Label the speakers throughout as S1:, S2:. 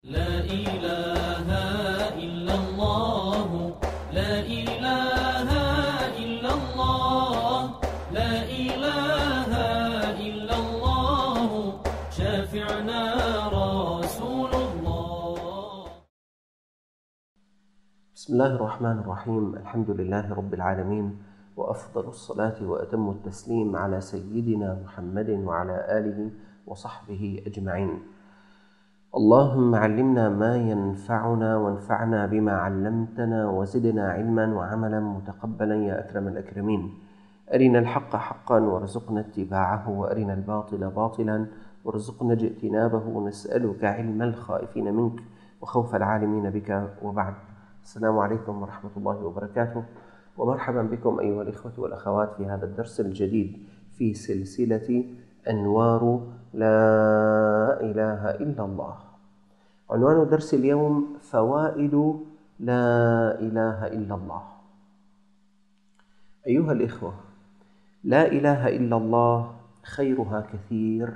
S1: لا إله إلا الله، لا إله إلا الله، لا إله إلا الله، شافعنا رسول الله.
S2: بسم الله الرحمن الرحيم. الحمد لله رب العالمين، وأفضل الصلاة وأتم التسليم على سيدنا محمد وعلى آله وصحبه أجمعين. اللهم علمنا ما ينفعنا وانفعنا بما علمتنا وزدنا علما وعملا متقبلا يا أكرم الأكرمين. أرنا الحق حقا وارزقنا اتباعه، وأرنا الباطل باطلا وارزقنا اجتنابه، ونسألك علم الخائفين منك وخوف العالمين بك، وبعد. السلام عليكم ورحمة الله وبركاته، ومرحبا بكم أيها الإخوة والأخوات في هذا الدرس الجديد في سلسلة أنوار لا إله إلا الله. عنوان درس اليوم: فوائد لا إله إلا الله. أيها الإخوة، لا إله إلا الله خيرها كثير،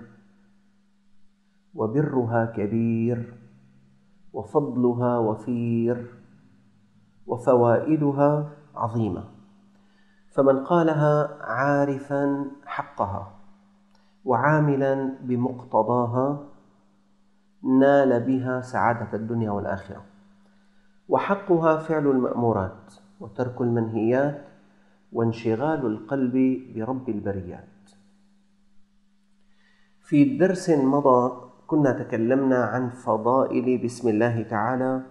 S2: وبرها كبير، وفضلها وفير، وفوائدها عظيمة. فمن قالها عارفا حقها وعاملا بمقتضاها نال بها سعادة الدنيا والآخرة. وحقها فعل المأمورات وترك المنهيات وانشغال القلب برب البريات. في درس مضى كنا تكلمنا عن فضائل بسم الله تعالى.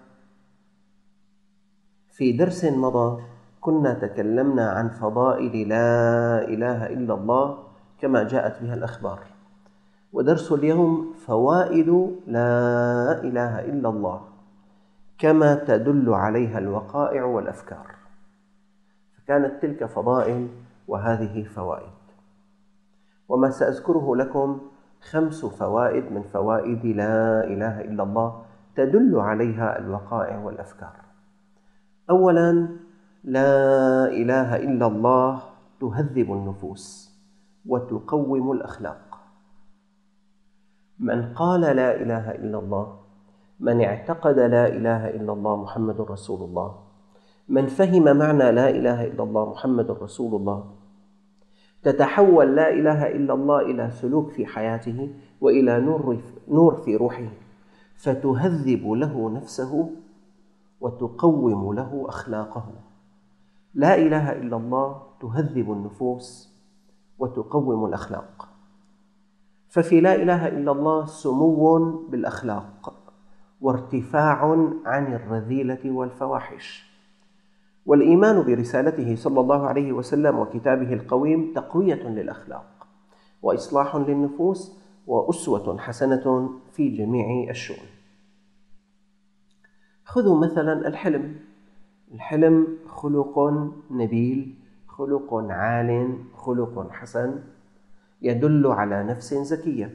S2: في درس مضى كنا تكلمنا عن فضائل لا إله إلا الله كما جاءت بها الأخبار. ودرس اليوم فوائد لا إله إلا الله كما تدل عليها الوقائع والأفكار. فكانت تلك فضائل وهذه فوائد. وما سأذكره لكم 5 فوائد من فوائد لا إله إلا الله تدل عليها الوقائع والأفكار. أولاً، لا إله إلا الله تهذب النفوس وتقوم الأخلاق. من قال لا إله إلا الله، من اعتقد لا إله إلا الله محمد رسول الله، من فهم معنى لا إله إلا الله محمد رسول الله، تتحول لا إله إلا الله إلى سلوك في حياته وإلى نور في روحه، فتهذب له نفسه وتقوم له أخلاقه. لا إله إلا الله تهذب النفوس وتقوم الأخلاق. ففي لا إله إلا الله سمو بالأخلاق وارتفاع عن الرذيلة والفواحش. والإيمان برسالته صلى الله عليه وسلم وكتابه القويم تقوية للأخلاق وإصلاح للنفوس وأسوة حسنة في جميع الشؤون. خذوا مثلا الحلم. الحلم خلق نبيل، خلق عال، خلق حسن، يدل على نفس زكية.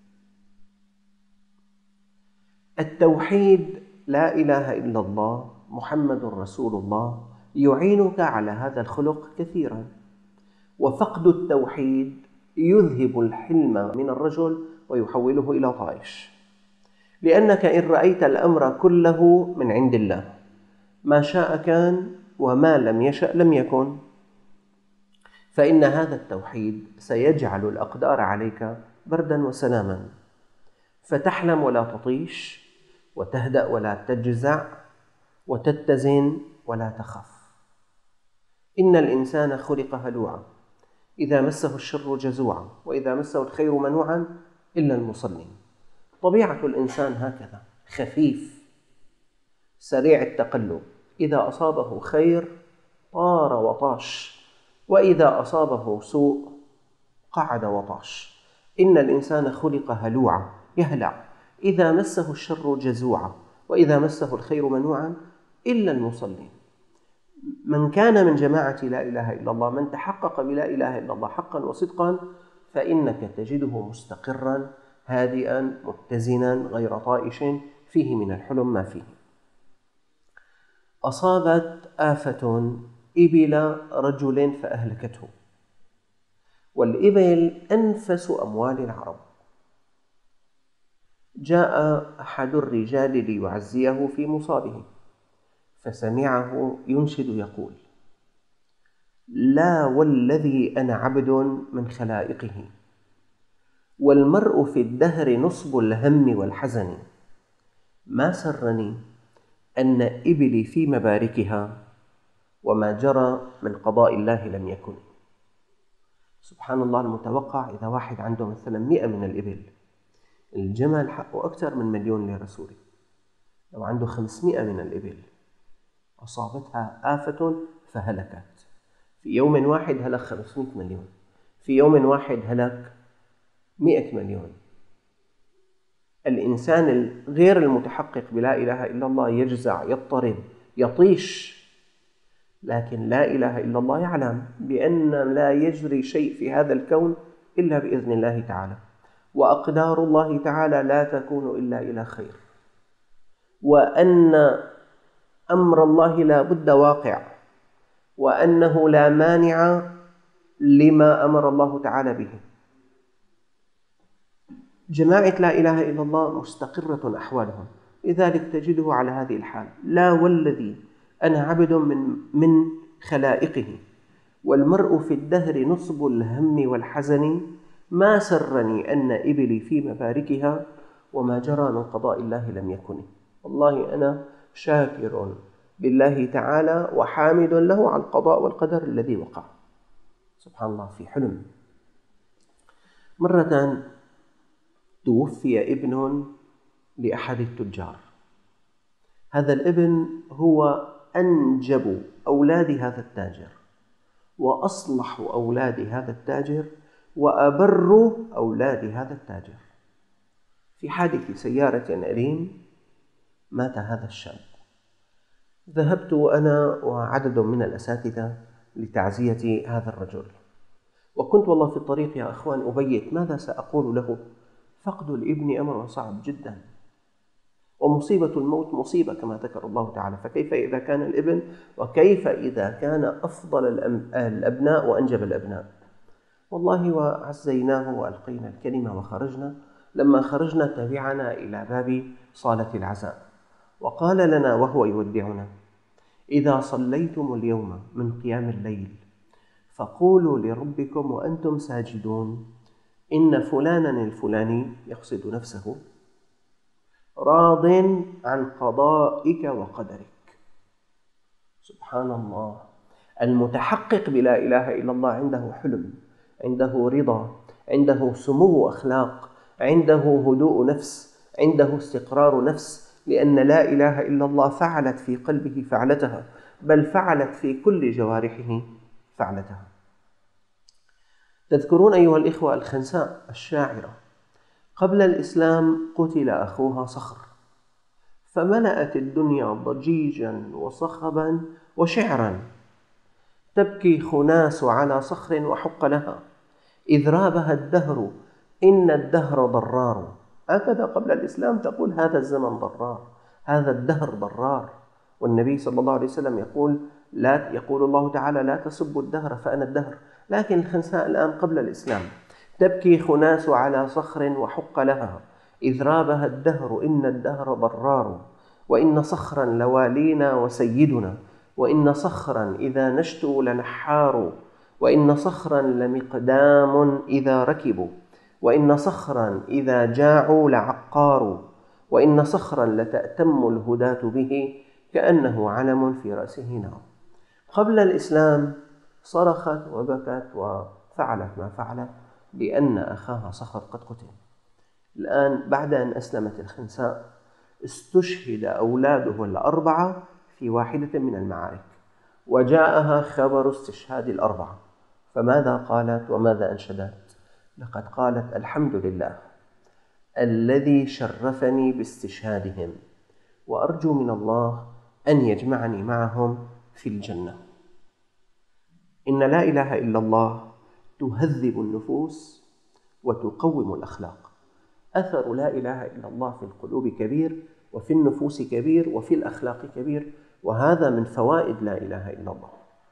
S2: التوحيد لا إله إلا الله محمد رسول الله يعينك على هذا الخلق كثيرا. وفقد التوحيد يذهب الحلم من الرجل ويحوله إلى طائش، لأنك إن رأيت الأمر كله من عند الله، ما شاء كان وما لم يشأ لم يكن، فإن هذا التوحيد سيجعل الأقدار عليك بردا وسلاما، فتحلم ولا تطيش، وتهدأ ولا تجزع، وتتزن ولا تخف. إن الإنسان خلق هلوعا، إذا مسه الشر جزوعا، وإذا مسه الخير منوعا إلا المصلين. طبيعة الإنسان هكذا، خفيف سريع التقلب، إذا أصابه خير طار وطاش، وإذا أصابه سوء قعد وطاش. إن الإنسان خلق هلوعا، يهلع، إذا مسه الشر جزوعا، وإذا مسه الخير منوعا إلا المصلين. من كان من جماعة لا إله إلا الله، من تحقق بلا إله إلا الله حقا وصدقا، فإنك تجده مستقرا هادئا متزنا غير طائش، فيه من الحلم ما فيه. أصابت آفة إبل رجل فأهلكته، والإبل أنفس أموال العرب، جاء أحد الرجال ليعزيه في مصابه، فسمعه ينشد يقول: لا والذي أنا عبد من خلائقه، والمرء في الدهر نصب الهم والحزن، ما سرني أن إبلي في مباركها، وما جرى من قضاء الله لم يكن. سبحان الله، المتوقع إذا واحد عنده مثلا 100 من الإبل، الجمل حقه أكثر من 1,000,000 ليرة سوري. لو عنده 500 من الإبل أصابتها آفة فهلكت، في يوم واحد هلك 500 مليون، في يوم واحد هلك 100 مليون. الإنسان غير المتحقق بلا إله إلا الله يجزع، يضطرب، يطيش، لكن لا إله إلا الله يعلم بأن لا يجري شيء في هذا الكون إلا بإذن الله تعالى، وأقدار الله تعالى لا تكون إلا إلى خير، وأن أمر الله لا بد واقع، وأنه لا مانع لما أمر الله تعالى به. جماعة لا إله إلا الله مستقرة أحوالهم، لذلك تجده على هذه الحال: لا والذي أنا عبد من خلائقه، والمرء في الدهر نصب الهم والحزن، ما سرني أن إبلي في مباركها، وما جرى من قضاء الله لم يكن. والله أنا شاكر بالله تعالى وحامد له على القضاء والقدر الذي وقع. سبحان الله. في حلم مرة توفي ابن لأحد التجار، هذا الابن هو أنجب أولاد هذا التاجر، وأصلح أولاد هذا التاجر، وأبر أولاد هذا التاجر. في حادث سيارة أليم مات هذا الشاب. ذهبت أنا وعدد من الأساتذة لتعزية هذا الرجل، وكنت والله في الطريق يا أخوان أبيت ماذا سأقول له. فقد الابن أمر صعب جدا، ومصيبة الموت مصيبة كما ذكر الله تعالى، فكيف إذا كان الابن، وكيف إذا كان أفضل الأبناء وأنجب الأبناء. والله وعزيناه وألقينا الكلمة وخرجنا. لما خرجنا تبعنا إلى باب صالة العزاء، وقال لنا وهو يودعنا: إذا صليتم اليوم من قيام الليل فقولوا لربكم وأنتم ساجدون: إن فلانا الفلاني، يقصد نفسه، راض عن قضائك وقدرك. سبحان الله. المتحقق بلا إله إلا الله عنده حلم، عنده رضا، عنده سمو أخلاق، عنده هدوء نفس، عنده استقرار نفس، لأن لا إله إلا الله فعلت في قلبه فعلتها، بل فعلت في كل جوارحه فعلتها. تذكرون أيها الإخوة الخنساء الشاعرة، قبل الإسلام قتل أخوها صخر، فملأت الدنيا ضجيجا وصخبا وشعرا: تبكي خناس على صخر وحق لها، إذ رابها الدهر إن الدهر ضرار. هكذا قبل الإسلام تقول هذا الزمن ضرار، هذا الدهر ضرار. والنبي صلى الله عليه وسلم يقول الله تعالى: لا تسبوا الدهر فأنا الدهر. لكن الخنساء الآن قبل الإسلام: تبكي خناس على صخر وحق لها، إذ رابها الدهر إن الدهر ضرار، وإن صخرا لوالينا وسيدنا، وإن صخرا إذا نشتوا لنحار، وإن صخرا لمقدام إذا ركبوا، وإن صخرا إذا جاعوا لعقار، وإن صخرا لتأتم الهداة به كأنه علم في رأسه نار. قبل الإسلام صرخت وبكت وفعلت ما فعلت لأن أخاها صخر قد قتل. الآن بعد أن أسلمت الخنساء استشهد أولاده الأربعة في واحدة من المعارك، وجاءها خبر استشهاد الأربعة، فماذا قالت وماذا أنشدت؟ لقد قالت: الحمد لله الذي شرفني باستشهادهم، وأرجو من الله أن يجمعني معهم في الجنة. إن لا إله إلا الله تهذب النفوس وتقوم الأخلاق. أثر لا إله إلا الله في القلوب كبير، وفي النفوس كبير، وفي الأخلاق كبير، وهذا من فوائد لا إله إلا الله.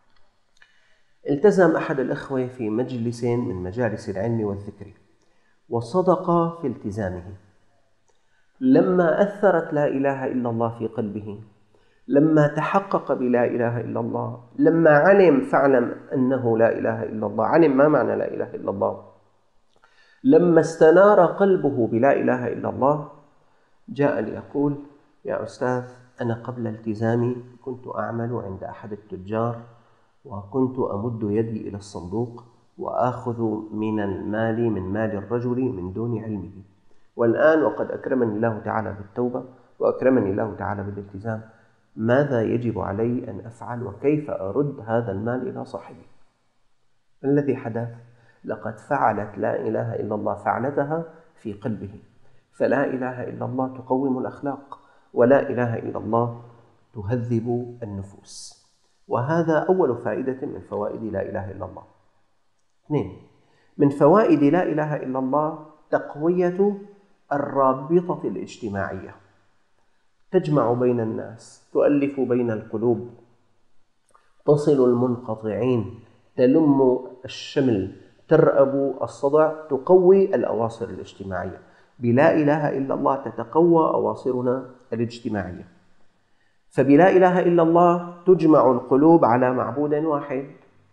S2: التزم أحد الأخوة في مجلس من مجالس العلم والذكر، وصدق في التزامه، لما أثرت لا إله إلا الله في قلبه، لما تحقق بلا إله إلا الله، لما علم فاعلم أنه لا إله إلا الله، علم ما معنى لا إله إلا الله، لما استنار قلبه بلا إله إلا الله، جاء ليقول: يا أستاذ، أنا قبل التزامي كنت أعمل عند أحد التجار، وكنت أمد يدي إلى الصندوق وآخذ من المال من مال الرجل من دون علمه، والآن وقد أكرمني الله تعالى بالتوبة وأكرمني الله تعالى بالالتزام، ماذا يجب علي أن أفعل وكيف أرد هذا المال إلى صاحبه؟ الذي حدث لقد فعلت لا إله إلا الله فعلتها في قلبه. فلا إله إلا الله تقوم الأخلاق، ولا إله إلا الله تهذب النفوس. وهذا أول فائدة من فوائد لا إله إلا الله. 2. من فوائد لا إله إلا الله تقوية الرابطة الاجتماعية، تجمع بين الناس، تؤلف بين القلوب، تصل المنقطعين، تلم الشمل، ترأب الصدع، تقوي الأواصر الاجتماعية. بلا إله إلا الله تتقوى أواصرنا الاجتماعية. فبلا إله إلا الله تجمع القلوب على معبود واحد،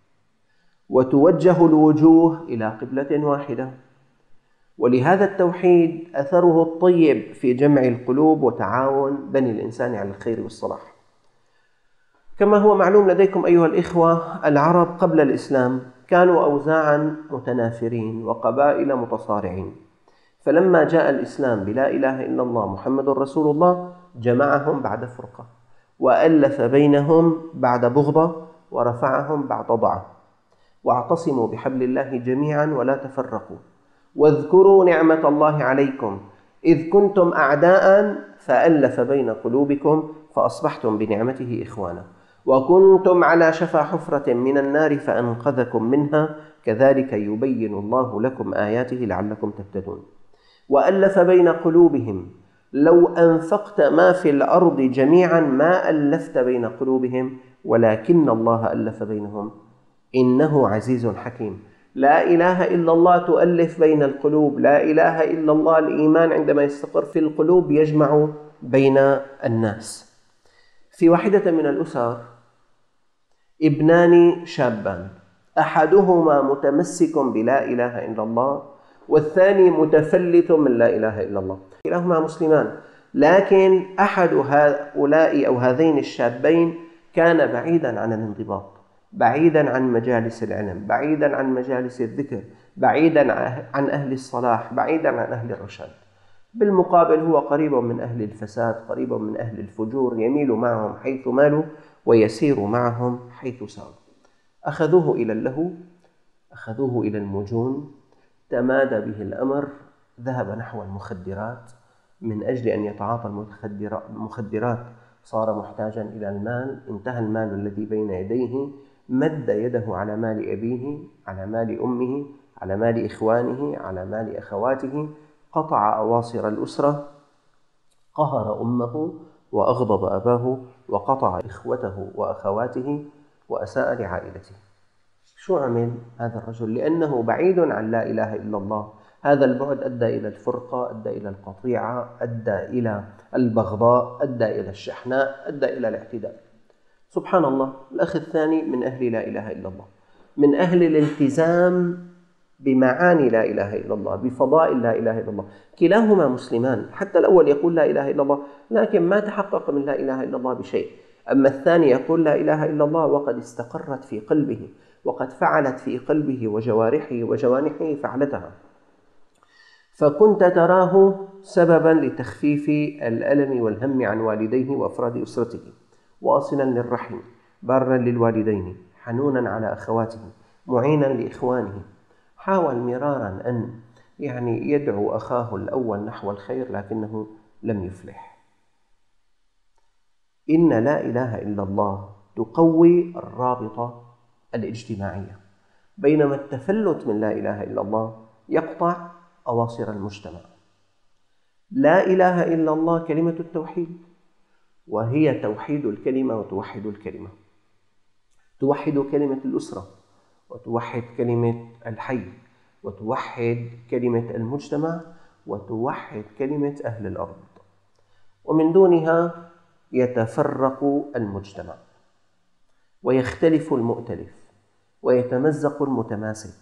S2: وتوجه الوجوه إلى قبلة واحدة. ولهذا التوحيد أثره الطيب في جمع القلوب وتعاون بني الإنسان على الخير والصلاح. كما هو معلوم لديكم أيها الإخوة، العرب قبل الإسلام كانوا أوزاعا متنافرين وقبائل متصارعين، فلما جاء الإسلام بلا إله إلا الله محمد رسول الله جمعهم بعد فرقة، وألف بينهم بعد بغضة، ورفعهم بعد ضعف. واعتصموا بحبل الله جميعا ولا تفرقوا، واذكروا نعمة الله عليكم إذ كنتم أعداء فألف بين قلوبكم فأصبحتم بنعمته إخوانا، وكنتم على شفا حفرة من النار فأنقذكم منها، كذلك يبين الله لكم آياته لعلكم تهتدون. وألف بين قلوبهم، لو أنفقت ما في الأرض جميعا ما ألفت بين قلوبهم، ولكن الله ألف بينهم إنه عزيز حكيم. لا إله إلا الله تؤلف بين القلوب، لا إله إلا الله الإيمان عندما يستقر في القلوب يجمع بين الناس. في واحدة من الأسر ابنان شابان، أحدهما متمسك بلا إله إلا الله، والثاني متفلت من لا إله إلا الله، كلاهما مسلمان، لكن أحد هؤلاء أو هذين الشابين كان بعيدا عن الانضباط، بعيدا عن مجالس العلم، بعيدا عن مجالس الذكر، بعيدا عن أهل الصلاح، بعيدا عن أهل الرشاد. بالمقابل هو قريب من أهل الفساد، قريب من أهل الفجور، يميل معهم حيث مالوا ويسير معهم حيث ساروا. أخذوه إلى اللهو، أخذوه إلى المجون، تمادى به الأمر، ذهب نحو المخدرات. من أجل أن يتعاطى المخدرات صار محتاجا إلى المال، انتهى المال الذي بين يديه، مد يده على مال أبيه، على مال أمه، على مال إخوانه، على مال أخواته، قطع أواصر الأسرة، قهر أمه وأغضب أباه، وقطع إخوته وأخواته، وأساء لعائلته. شو عمل هذا الرجل؟ لأنه بعيد عن لا إله إلا الله. هذا البعد أدى إلى الفرقة، أدى إلى القطيعة، أدى إلى البغضاء، أدى إلى الشحناء، أدى إلى الاعتداء. سبحان الله، الأخ الثاني من أهل لا إله إلا الله، من أهل الالتزام بمعاني لا إله إلا الله، بفضائل لا إله إلا الله. كلاهما مسلمان، حتى الأول يقول لا إله إلا الله لكن ما تحقق من لا إله إلا الله بشيء، أما الثاني يقول لا إله إلا الله وقد استقرت في قلبه، وقد فعلت في قلبه وجوارحه وجوانحه فعلتها. فكنت تراه سببا لتخفيف الألم والهم عن والديه وأفراد أسرته، واصلا للرحم، بارا للوالدين، حنونا على أخواته، معينا لإخوانه. حاول مرارا أن يدعو أخاه الأول نحو الخير لكنه لم يفلح. إن لا إله إلا الله تقوي الرابطة الاجتماعية، بينما التفلت من لا إله إلا الله يقطع أواصر المجتمع. لا إله إلا الله كلمة التوحيد، وهي توحيد الكلمة وتوحد الكلمة، توحد كلمة الأسرة، وتوحد كلمة الحي، وتوحد كلمة المجتمع، وتوحد كلمة أهل الأرض. ومن دونها يتفرق المجتمع ويختلف المؤتلف ويتمزق المتماسك.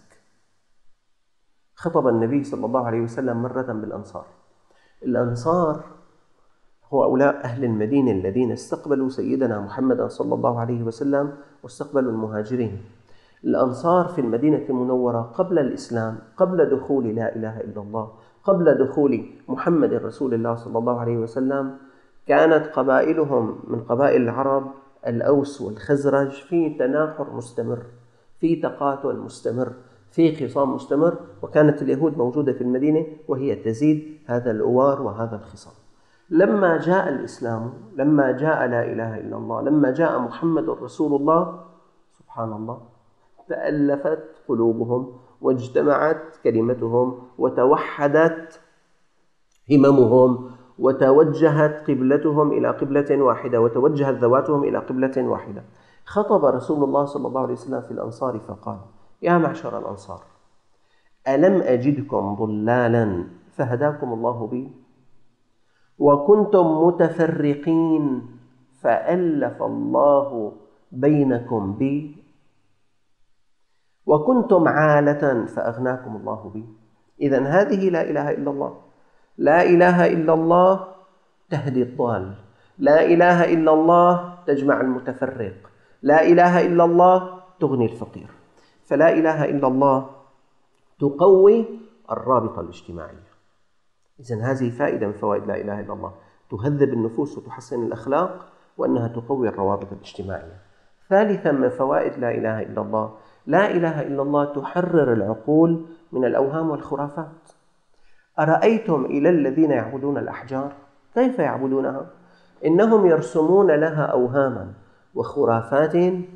S2: خطب النبي صلى الله عليه وسلم مرة بالأنصار. الأنصار هو أولئك أهل المدينة الذين استقبلوا سيدنا محمد صلى الله عليه وسلم واستقبلوا المهاجرين. الأنصار في المدينة المنورة قبل الإسلام، قبل دخول لا إله إلا الله، قبل دخول محمد رسول الله صلى الله عليه وسلم، كانت قبائلهم من قبائل العرب الأوس والخزرج في تناحر مستمر، في تقاتل مستمر، في خصام مستمر، وكانت اليهود موجودة في المدينة وهي تزيد هذا الأوار وهذا الخصام. لما جاء الإسلام، لما جاء لا إله إلا الله، لما جاء محمد رسول الله، سبحان الله، تألفت قلوبهم واجتمعت كلمتهم وتوحدت هممهم وتوجهت قبلتهم إلى قبلة واحدة وتوجهت ذواتهم إلى قبلة واحدة. خطب رسول الله صلى الله عليه وسلم في الأنصار فقال: يا معشر الأنصار، ألم أجدكم ضلالا فهداكم الله بي، وكنتم متفرقين فألف الله بينكم بي، وكنتم عالة فأغناكم الله بي. إذن هذه لا إله إلا الله. لا إله إلا الله تهدي الضال، لا إله إلا الله تجمع المتفرق، لا إله إلا الله تغني الفقير. فلا إله إلا الله تقوي الرابطة الاجتماعية. إذن هذه فائدة من فوائد لا إله إلا الله، تهذب النفوس وتحسن الأخلاق، وأنها تقوي الروابط الاجتماعية. ثالثا من فوائد لا إله إلا الله، لا إله إلا الله تحرر العقول من الأوهام والخرافات. أرأيتم إلى الذين يعبدون الأحجار كيف يعبدونها؟ إنهم يرسمون لها أوهاما وخرافات،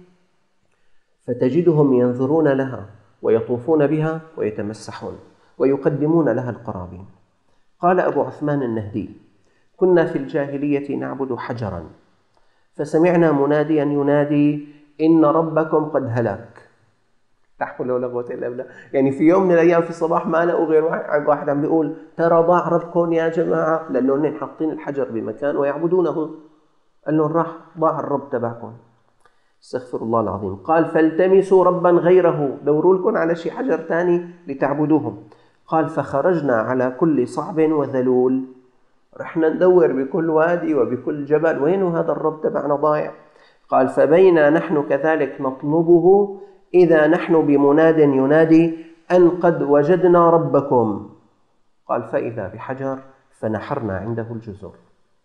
S2: فتجدهم ينظرون لها ويطوفون بها ويتمسحون ويقدمون لها القرابين. قال أبو عثمان النهدي: كنا في الجاهلية نعبد حجرا، فسمعنا مناديا ينادي: إن ربكم قد هلك. لا حول ولا قوة إلا بالله. يعني في يوم من الأيام في الصباح ما لقوا غير واحد عم بيقول: ترى ضاع ربكم يا جماعة، لأنهم حاطين الحجر بمكان ويعبدونه. قال لهم: راح ضاع الرب تبعكم. استغفر الله العظيم. قال: فالتمسوا ربا غيره، دوروا لكم على شيء حجر ثاني لتعبدوهم. قال: فخرجنا على كل صعب وذلول، رحنا ندور بكل وادي وبكل جبل، وين هذا الرب تبعنا ضايع؟ قال: فبينا نحن كذلك نطلبه إذا نحن بمناد ينادي أن قد وجدنا ربكم. قال: فإذا بحجر فنحرنا عنده الجزر.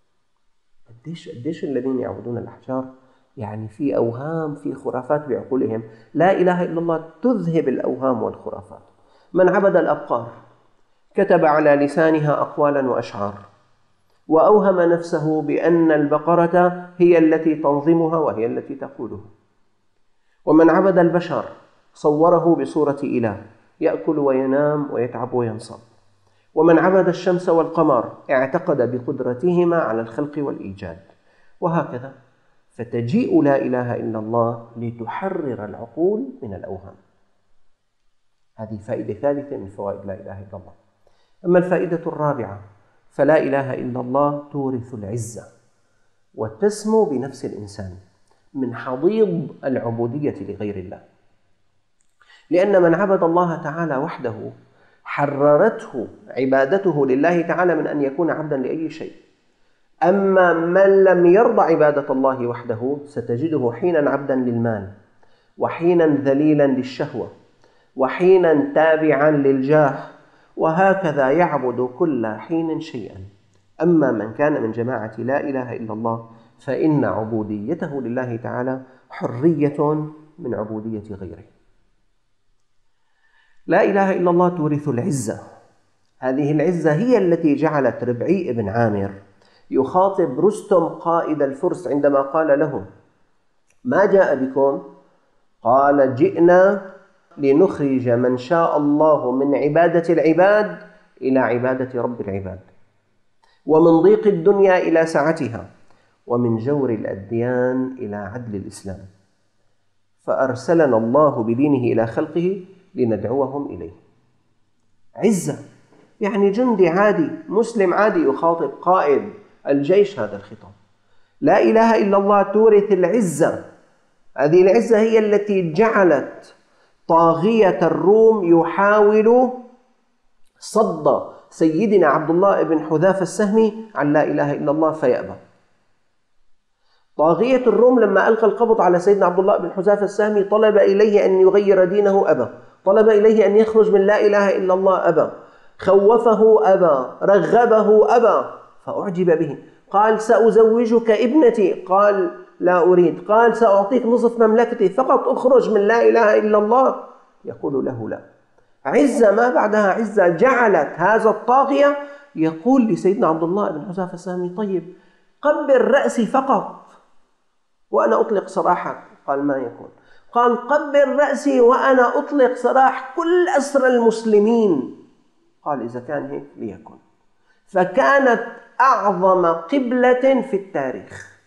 S2: قديش الذين يعبدون الأحجار يعني في أوهام، في خرافات بعقولهم. لا إله إلا الله تذهب الأوهام والخرافات. من عبد الأبقار كتب على لسانها أقوالا وأشعار، وأوهم نفسه بأن البقرة هي التي تنظمها وهي التي تقودها. ومن عبد البشر صوره بصورة إله، يأكل وينام ويتعب وينصب. ومن عبد الشمس والقمر اعتقد بقدرتهما على الخلق والإيجاد، وهكذا. فتجيء لا إله إلا الله لتحرر العقول من الأوهام. هذه فائدة ثالثة من فوائد لا إله إلا الله. أما الفائدة الرابعة، فلا إله إلا الله تورث العزة، وتسمو بنفس الإنسان من حضيض العبودية لغير الله. لأن من عبد الله تعالى وحده حررته عبادته لله تعالى من أن يكون عبدا لأي شيء. أما من لم يرضى عبادة الله وحده ستجده حينا عبدا للمال، وحينا ذليلا للشهوة، وحينا تابعا للجاه، وهكذا يعبد كل حين شيئا. أما من كان من جماعة لا إله إلا الله فإن عبوديته لله تعالى حرية من عبودية غيره. لا إله إلا الله تورث العزة. هذه العزة هي التي جعلت ربعي بن عامر يخاطب رستم قائد الفرس عندما قال له: ما جاء بكم؟ قال: جئنا لنخرج من شاء الله من عبادة العباد إلى عبادة رب العباد، ومن ضيق الدنيا إلى سعتها، ومن جور الأديان إلى عدل الإسلام، فأرسلنا الله بدينه إلى خلقه لندعوهم إليه. عزة يعني جندي عادي، مسلم عادي يخاطب قائد الجيش هذا الخطاب. لا إله إلا الله تورث العزة. هذه العزة هي التي جعلت طاغية الروم يحاول صد سيدنا عبد الله بن حذافة السهمي عن لا إله إلا الله فيأبى. طاغية الروم لما ألقى القبض على سيدنا عبد الله بن حذافة السهمي طلب إليه أن يغير دينه أبى، طلب إليه أن يخرج من لا إله إلا الله أبى، خوفه أبى، رغبه أبى، فأعجب به. قال سأزوجك ابنتي، قال لا أريد. قال سأعطيك نصف مملكتي فقط أخرج من لا إله إلا الله، يقول له لا. عزة ما بعدها عزة جعلت هذا الطاغية يقول لسيدنا عبد الله بن حذافة السهمي طيب قبل رأسي فقط وأنا أطلق سراحك. قال ما يكون. قال قبل رأسي وأنا أطلق سراح كل أسرى المسلمين. قال إذا كان هيك ليكن. فكانت أعظم قبلة في التاريخ،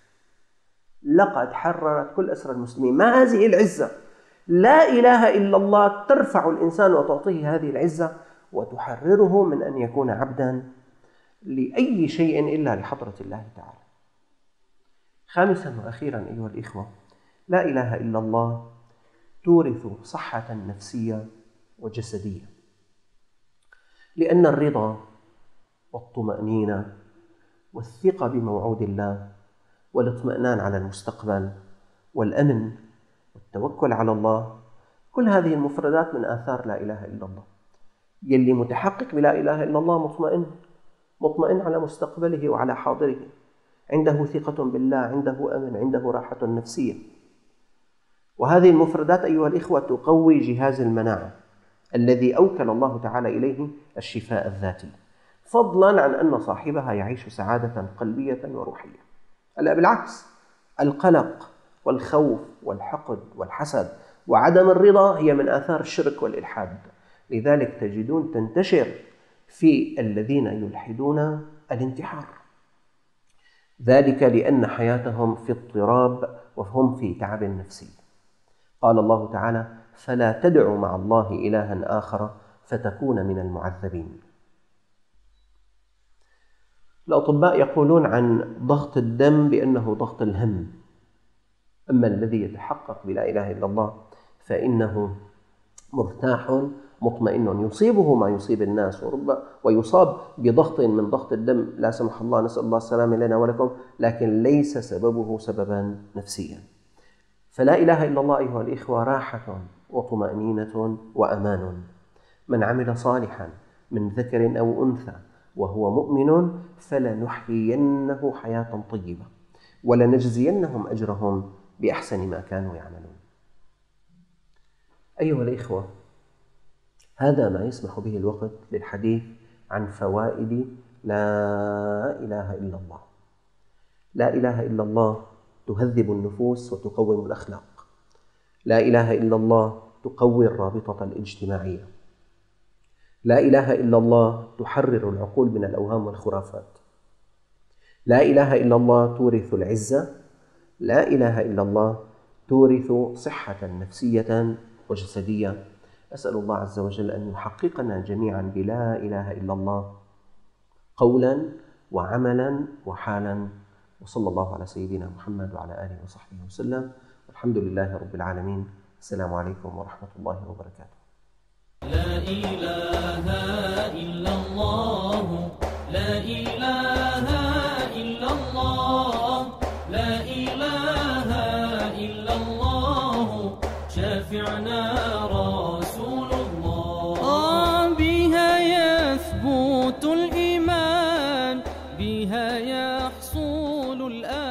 S2: لقد حررت كل أسرى المسلمين. ما هذه العزة؟ لا إله إلا الله ترفع الإنسان وتعطيه هذه العزة وتحرره من أن يكون عبدا لأي شيء إلا لحضرة الله تعالى. خامسا وأخيرا أيها الإخوة، لا إله إلا الله تورث صحة نفسية وجسدية، لأن الرضا والطمأنينة والثقة بموعود الله والاطمئنان على المستقبل والأمن والتوكل على الله، كل هذه المفردات من آثار لا إله إلا الله. يلي متحقق بلا إله إلا الله مطمئن على مستقبله وعلى حاضره، عنده ثقة بالله، عنده أمن، عنده راحة نفسية. وهذه المفردات أيها الإخوة تقوي جهاز المناعة الذي أوكل الله تعالى إليه الشفاء الذاتي، فضلا عن أن صاحبها يعيش سعادة قلبية وروحية. ألا بالعكس، القلق والخوف والحقد والحسد وعدم الرضا هي من آثار الشرك والإلحاد. لذلك تجدون تنتشر في الذين يلحدون الانتحار، ذلك لأن حياتهم في اضطراب وهم في تعب نفسي. قال الله تعالى فلا تدعوا مع الله إلها آخر فتكون من المعذبين. الأطباء يقولون عن ضغط الدم بأنه ضغط الهم، أما الذي يتحقق بلا إله إلا الله فإنه مرتاح مطمئن، يصيبه ما يصيب الناس ويصاب بضغط من ضغط الدم لا سمح الله، نسأل الله السلامة لنا ولكم، لكن ليس سببه سببا نفسيا. فلا إله إلا الله أيها الإخوة راحة وطمأنينة وأمان. من عمل صالحا من ذكر أو أنثى وهو مؤمن فلنحيينه حياة طيبة ولنجزينهم أجرهم بأحسن ما كانوا يعملون. أيها الإخوة، هذا ما يسمح به الوقت للحديث عن فوائد لا إله إلا الله. لا إله إلا الله تهذب النفوس وتقوم الأخلاق. لا إله إلا الله تقوي الرابطة الاجتماعية. لا إله إلا الله تحرر العقول من الأوهام والخرافات. لا إله إلا الله تورث العزة. لا إله إلا الله تورث صحة نفسية وجسدية. أسأل الله عز وجل أن يحققنا جميعا بلا إله إلا الله قولا وعملا وحالا. وصلى الله على سيدنا محمد وعلى آله وصحبه وسلم، والحمد لله رب العالمين. السلام عليكم ورحمة الله وبركاته.
S1: لا إله إلا الله، لا إله إلا الله، لا إله إلا الله، شافعنا رسول الله. بها يثبت الإيمان، بها يحصل الآن.